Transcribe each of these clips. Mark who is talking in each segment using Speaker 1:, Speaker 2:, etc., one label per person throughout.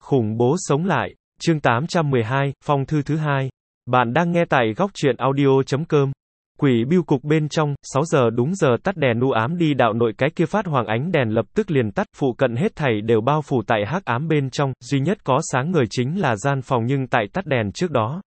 Speaker 1: Khủng bố sống lại. Chương 812, phong thư thứ hai. Bạn đang nghe tại góc truyện audio.com. Quỷ bưu cục bên trong, 6 giờ đúng giờ tắt đèn u ám đi đạo nội cái kia phát hoàng ánh đèn lập tức liền tắt, phụ cận hết thảy đều bao phủ tại hắc ám bên trong, duy nhất có sáng ngời chính là gian phòng nhưng tại tắt đèn trước đó.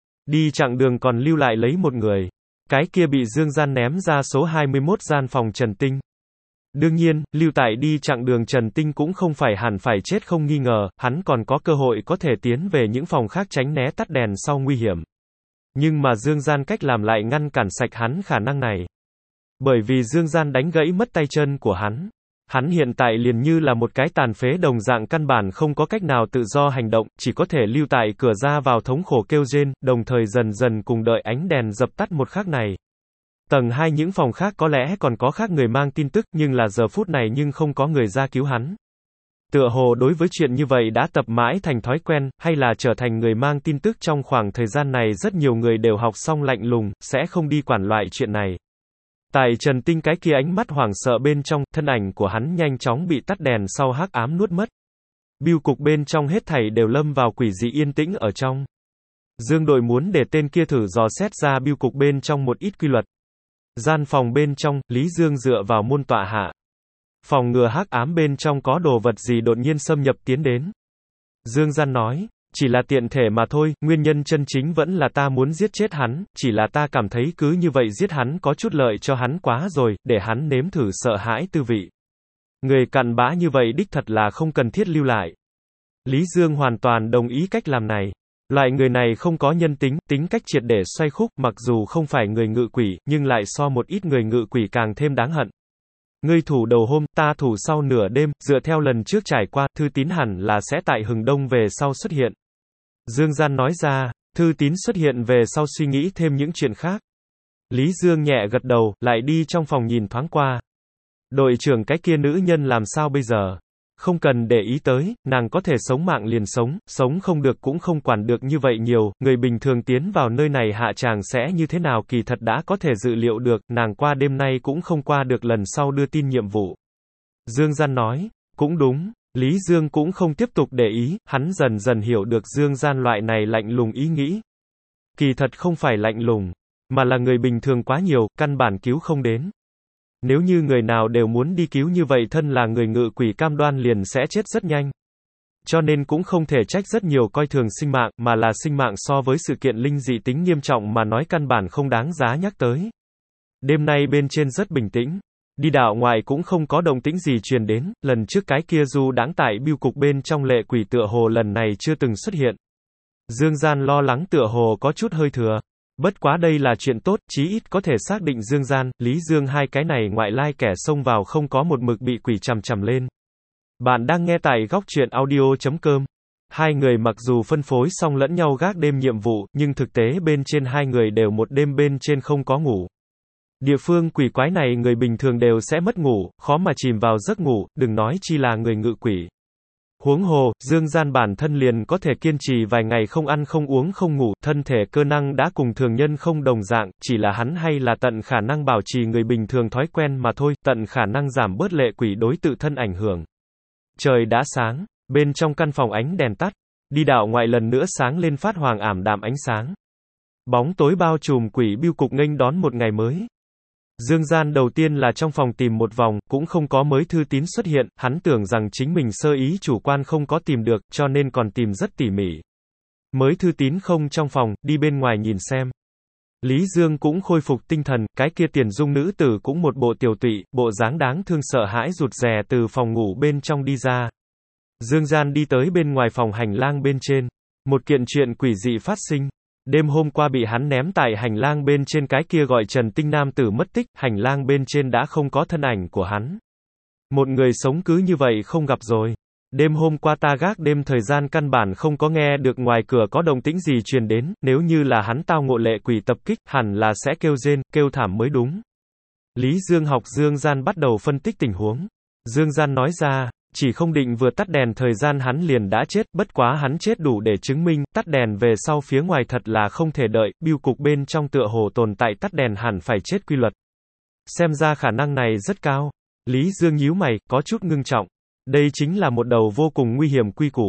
Speaker 1: Đi chặng đường còn lưu lại lấy một người. Cái kia bị Dương Gian ném ra số 21 gian phòng Trần Tinh. Đương nhiên, lưu tại đi chặng đường Trần Tinh cũng không phải hẳn phải chết không nghi ngờ, hắn còn có cơ hội có thể tiến về những phòng khác tránh né tắt đèn sau nguy hiểm. Nhưng mà Dương Gian cách làm lại ngăn cản sạch hắn khả năng này. Bởi vì Dương Gian đánh gãy mất tay chân của hắn. Hắn hiện tại liền như là một cái tàn phế đồng dạng căn bản không có cách nào tự do hành động, chỉ có thể lưu tại cửa ra vào thống khổ kêu rên, đồng thời dần dần cùng đợi ánh đèn dập tắt một khắc này. Tầng 2 những phòng khác có lẽ còn có khác người mang tin tức, nhưng là giờ phút này nhưng không có người ra cứu hắn. Tựa hồ đối với chuyện như vậy đã tập mãi thành thói quen, hay là trở thành người mang tin tức trong khoảng thời gian này rất nhiều người đều học xong lạnh lùng, sẽ không đi quản loại chuyện này. Tại Trần Tinh cái kia ánh mắt hoảng sợ bên trong, thân ảnh của hắn nhanh chóng bị tắt đèn sau hắc ám nuốt mất. Bưu cục bên trong hết thảy đều lâm vào quỷ dị yên tĩnh ở trong. Dương đội muốn để tên kia thử dò xét ra bưu cục bên trong một ít quy luật. Gian phòng bên trong, Lý Dương dựa vào môn tọa hạ. Phòng ngừa hắc ám bên trong có đồ vật gì đột nhiên xâm nhập tiến đến. Dương Gian nói, chỉ là tiện thể mà thôi, nguyên nhân chân chính vẫn là ta muốn giết chết hắn, chỉ là ta cảm thấy cứ như vậy giết hắn có chút lợi cho hắn quá rồi, để hắn nếm thử sợ hãi tư vị. Người cặn bã như vậy đích thật là không cần thiết lưu lại. Lý Dương hoàn toàn đồng ý cách làm này. Loại người này không có nhân tính, tính cách triệt để xoay khúc, mặc dù không phải người ngự quỷ, nhưng lại so một ít người ngự quỷ càng thêm đáng hận. Ngươi thủ đầu hôm, ta thủ sau nửa đêm, dựa theo lần trước trải qua, Thư Tín hẳn là sẽ tại hừng đông về sau xuất hiện. Dương Gian nói ra, Thư Tín xuất hiện về sau suy nghĩ thêm những chuyện khác. Lý Dương nhẹ gật đầu, lại đi trong phòng nhìn thoáng qua. Đội trưởng cái kia nữ nhân làm sao bây giờ? Không cần để ý tới, nàng có thể sống mạng liền sống, sống không được cũng không quản được như vậy nhiều, người bình thường tiến vào nơi này hạ tràng sẽ như thế nào kỳ thật đã có thể dự liệu được, nàng qua đêm nay cũng không qua được lần sau đưa tin nhiệm vụ. Dương Gian nói, cũng đúng, Lý Dương cũng không tiếp tục để ý, hắn dần dần hiểu được Dương Gian loại này lạnh lùng ý nghĩ. Kỳ thật không phải lạnh lùng, mà là người bình thường quá nhiều, căn bản cứu không đến. Nếu như người nào đều muốn đi cứu như vậy thân là người ngự quỷ cam đoan liền sẽ chết rất nhanh. Cho nên cũng không thể trách rất nhiều coi thường sinh mạng, mà là sinh mạng so với sự kiện linh dị tính nghiêm trọng mà nói căn bản không đáng giá nhắc tới. Đêm nay bên trên rất bình tĩnh. Đi đạo ngoài cũng không có động tĩnh gì truyền đến, lần trước cái kia du đãng tại bưu cục bên trong lệ quỷ tựa hồ lần này chưa từng xuất hiện. Dương Gian lo lắng tựa hồ có chút hơi thừa. Bất quá đây là chuyện tốt, chí ít có thể xác định Dương Gian, Lý Dương hai cái này ngoại lai kẻ xông vào không có một mực bị quỷ chằm chằm lên. Bạn đang nghe tại góc truyện audio.com. Hai người mặc dù phân phối xong lẫn nhau gác đêm nhiệm vụ, nhưng thực tế bên trên hai người đều một đêm bên trên không có ngủ. Địa phương quỷ quái này người bình thường đều sẽ mất ngủ, khó mà chìm vào giấc ngủ, đừng nói chi là người ngự quỷ. Huống hồ, Dương Gian bản thân liền có thể kiên trì vài ngày không ăn không uống không ngủ, thân thể cơ năng đã cùng thường nhân không đồng dạng, chỉ là hắn hay là tận khả năng bảo trì người bình thường thói quen mà thôi, tận khả năng giảm bớt lệ quỷ đối tự thân ảnh hưởng. Trời đã sáng, bên trong căn phòng ánh đèn tắt, đi đạo ngoại lần nữa sáng lên phát hoàng ảm đạm ánh sáng. Bóng tối bao trùm quỷ bưu cục nghênh đón một ngày mới. Dương Gian đầu tiên là trong phòng tìm một vòng, cũng không có mới Thư Tín xuất hiện, hắn tưởng rằng chính mình sơ ý chủ quan không có tìm được, cho nên còn tìm rất tỉ mỉ. Mới Thư Tín không trong phòng, đi bên ngoài nhìn xem. Lý Dương cũng khôi phục tinh thần, cái kia tiền dung nữ tử cũng một bộ tiểu tụy, bộ dáng đáng thương sợ hãi rụt rè từ phòng ngủ bên trong đi ra. Dương Gian đi tới bên ngoài phòng hành lang bên trên. Một kiện chuyện quỷ dị phát sinh. Đêm hôm qua bị hắn ném tại hành lang bên trên cái kia gọi Trần Tinh nam tử mất tích, hành lang bên trên đã không có thân ảnh của hắn. Một người sống cứ như vậy không gặp rồi. Đêm hôm qua ta gác đêm thời gian căn bản không có nghe được ngoài cửa có động tĩnh gì truyền đến, nếu như là hắn tao ngộ lệ quỷ tập kích, hẳn là sẽ kêu rên, kêu thảm mới đúng. Lý Dương học Dương Gian bắt đầu phân tích tình huống. Dương Gian nói ra, chỉ không định vừa tắt đèn thời gian hắn liền đã chết, bất quá hắn chết đủ để chứng minh, tắt đèn về sau phía ngoài thật là không thể đợi, bưu cục bên trong tựa hồ tồn tại tắt đèn hẳn phải chết quy luật. Xem ra khả năng này rất cao. Lý Dương nhíu mày, có chút ngưng trọng. Đây chính là một đầu vô cùng nguy hiểm quy củ.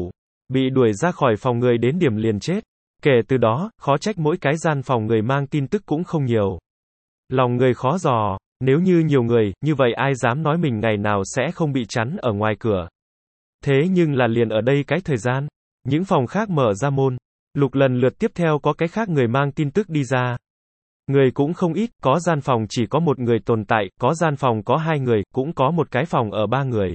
Speaker 1: Bị đuổi ra khỏi phòng người đến điểm liền chết. Kể từ đó, khó trách mỗi cái gian phòng người mang tin tức cũng không nhiều. Lòng người khó dò, nếu như nhiều người, như vậy ai dám nói mình ngày nào sẽ không bị chắn ở ngoài cửa. Thế nhưng là liền ở đây cái thời gian, những phòng khác mở ra môn, lục lần lượt tiếp theo có cái khác người mang tin tức đi ra. Người cũng không ít, có gian phòng chỉ có một người tồn tại, có gian phòng có 2 người, cũng có một cái phòng ở 3 người.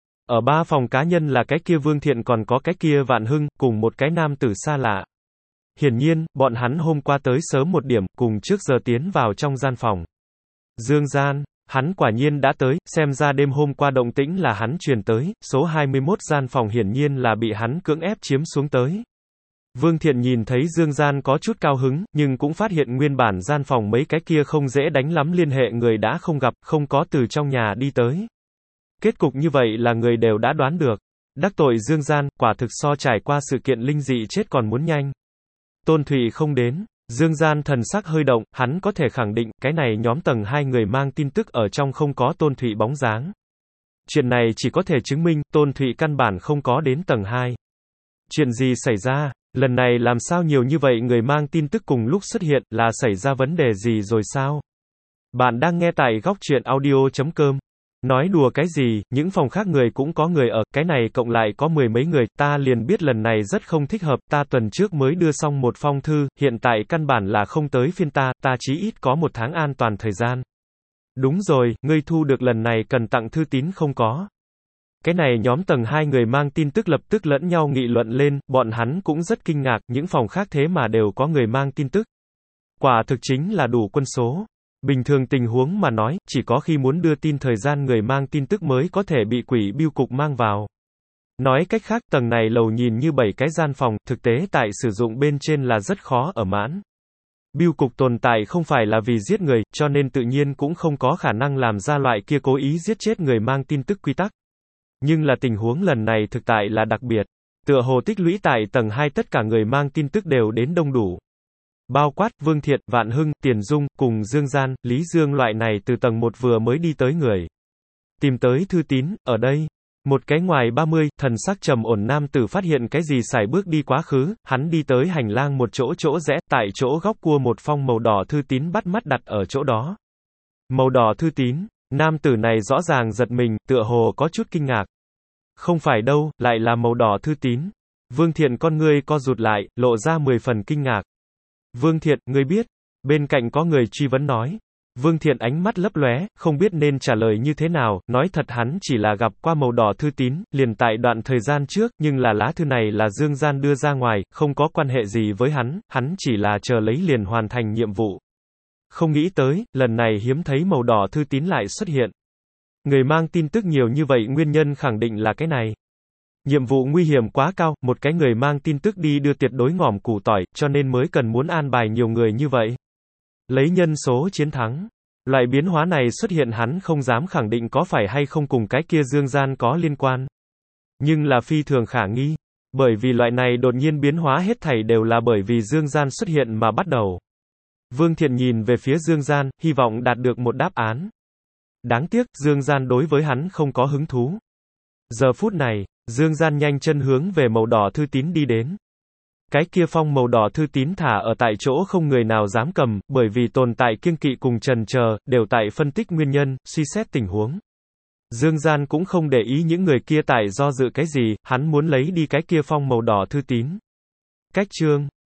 Speaker 1: Ở 3 phòng cá nhân là cái kia Vương Thiện còn có cái kia Vạn Hưng, cùng một cái nam tử xa lạ. Hiển nhiên, bọn hắn hôm qua tới sớm một điểm, cùng trước giờ tiến vào trong gian phòng. Dương gian, hắn quả nhiên đã tới, xem ra đêm hôm qua động tĩnh là hắn truyền tới, số 21 gian phòng hiển nhiên là bị hắn cưỡng ép chiếm xuống tới. Vương Thiện nhìn thấy Dương gian có chút cao hứng, nhưng cũng phát hiện nguyên bản gian phòng mấy cái kia không dễ đánh lắm liên hệ người đã không gặp, không có từ trong nhà đi tới. Kết cục như vậy là người đều đã đoán được. Đắc tội Dương gian, quả thực so trải qua sự kiện linh dị chết còn muốn nhanh. Tôn Thụy không đến. Dương gian thần sắc hơi động, hắn có thể khẳng định, cái này nhóm tầng 2 người mang tin tức ở trong không có Tôn Thụy bóng dáng. Chuyện này chỉ có thể chứng minh, Tôn Thụy căn bản không có đến tầng 2. Chuyện gì xảy ra? Lần này làm sao nhiều như vậy người mang tin tức cùng lúc xuất hiện, là xảy ra vấn đề gì rồi sao? Bạn đang nghe tại góc truyện audio.com. Nói đùa cái gì, những phòng khác người cũng có người ở, cái này cộng lại có 10 mấy người, ta liền biết lần này rất không thích hợp, ta tuần trước mới đưa xong một phong thư, hiện tại căn bản là không tới phiên ta chí ít có 1 tháng an toàn thời gian. Đúng rồi, ngươi thu được lần này cần tặng thư tín không có? Cái này nhóm tầng 2 người mang tin tức lập tức lẫn nhau nghị luận lên, bọn hắn cũng rất kinh ngạc, những phòng khác thế mà đều có người mang tin tức. Quả thực chính là đủ quân số. Bình thường tình huống mà nói, chỉ có khi muốn đưa tin thời gian người mang tin tức mới có thể bị quỷ bưu cục mang vào. Nói cách khác, tầng này lầu nhìn như 7 cái gian phòng, thực tế tại sử dụng bên trên là rất khó ở mãn. Bưu cục tồn tại không phải là vì giết người, cho nên tự nhiên cũng không có khả năng làm ra loại kia cố ý giết chết người mang tin tức quy tắc. Nhưng là tình huống lần này thực tại là đặc biệt. Tựa hồ tích lũy tại tầng 2 tất cả người mang tin tức đều đến đông đủ. Bao quát, Vương Thiện, Vạn Hưng, Tiền Dung, cùng Dương Gian, Lý Dương loại này từ tầng 1 vừa mới đi tới người. Tìm tới thư tín, ở đây. Một cái ngoài 30, thần sắc trầm ổn nam tử phát hiện cái gì xài bước đi quá khứ, hắn đi tới hành lang một chỗ rẽ, tại chỗ góc cua một phong màu đỏ thư tín bắt mắt đặt ở chỗ đó. Màu đỏ thư tín, nam tử này rõ ràng giật mình, tựa hồ có chút kinh ngạc. Không phải đâu, lại là màu đỏ thư tín. Vương Thiện con ngươi co rụt lại, lộ ra 10 phần kinh ngạc. Vương Thiện, ngươi biết? Bên cạnh có người truy vấn nói. Vương Thiện ánh mắt lấp lóe, không biết nên trả lời như thế nào, nói thật hắn chỉ là gặp qua màu đỏ thư tín, liền tại đoạn thời gian trước, nhưng là lá thư này là Dương Gian đưa ra ngoài, không có quan hệ gì với hắn chỉ là chờ lấy liền hoàn thành nhiệm vụ. Không nghĩ tới, lần này hiếm thấy màu đỏ thư tín lại xuất hiện. Người mang tin tức nhiều như vậy nguyên nhân khẳng định là cái này. Nhiệm vụ nguy hiểm quá cao, một cái người mang tin tức đi đưa tuyệt đối ngòm củ tỏi, cho nên mới cần muốn an bài nhiều người như vậy. Lấy nhân số chiến thắng. Loại biến hóa này xuất hiện hắn không dám khẳng định có phải hay không cùng cái kia Dương Gian có liên quan. Nhưng là phi thường khả nghi. Bởi vì loại này đột nhiên biến hóa hết thảy đều là bởi vì Dương Gian xuất hiện mà bắt đầu. Vương Thiện nhìn về phía Dương Gian, hy vọng đạt được một đáp án. Đáng tiếc, Dương Gian đối với hắn không có hứng thú. Giờ phút này, Dương Gian nhanh chân hướng về màu đỏ thư tín đi đến. Cái kia phong màu đỏ thư tín thả ở tại chỗ không người nào dám cầm, bởi vì tồn tại kiêng kỵ cùng chần chờ, đều tại phân tích nguyên nhân, suy xét tình huống. Dương Gian cũng không để ý những người kia tại do dự cái gì, hắn muốn lấy đi cái kia phong màu đỏ thư tín. Cách chương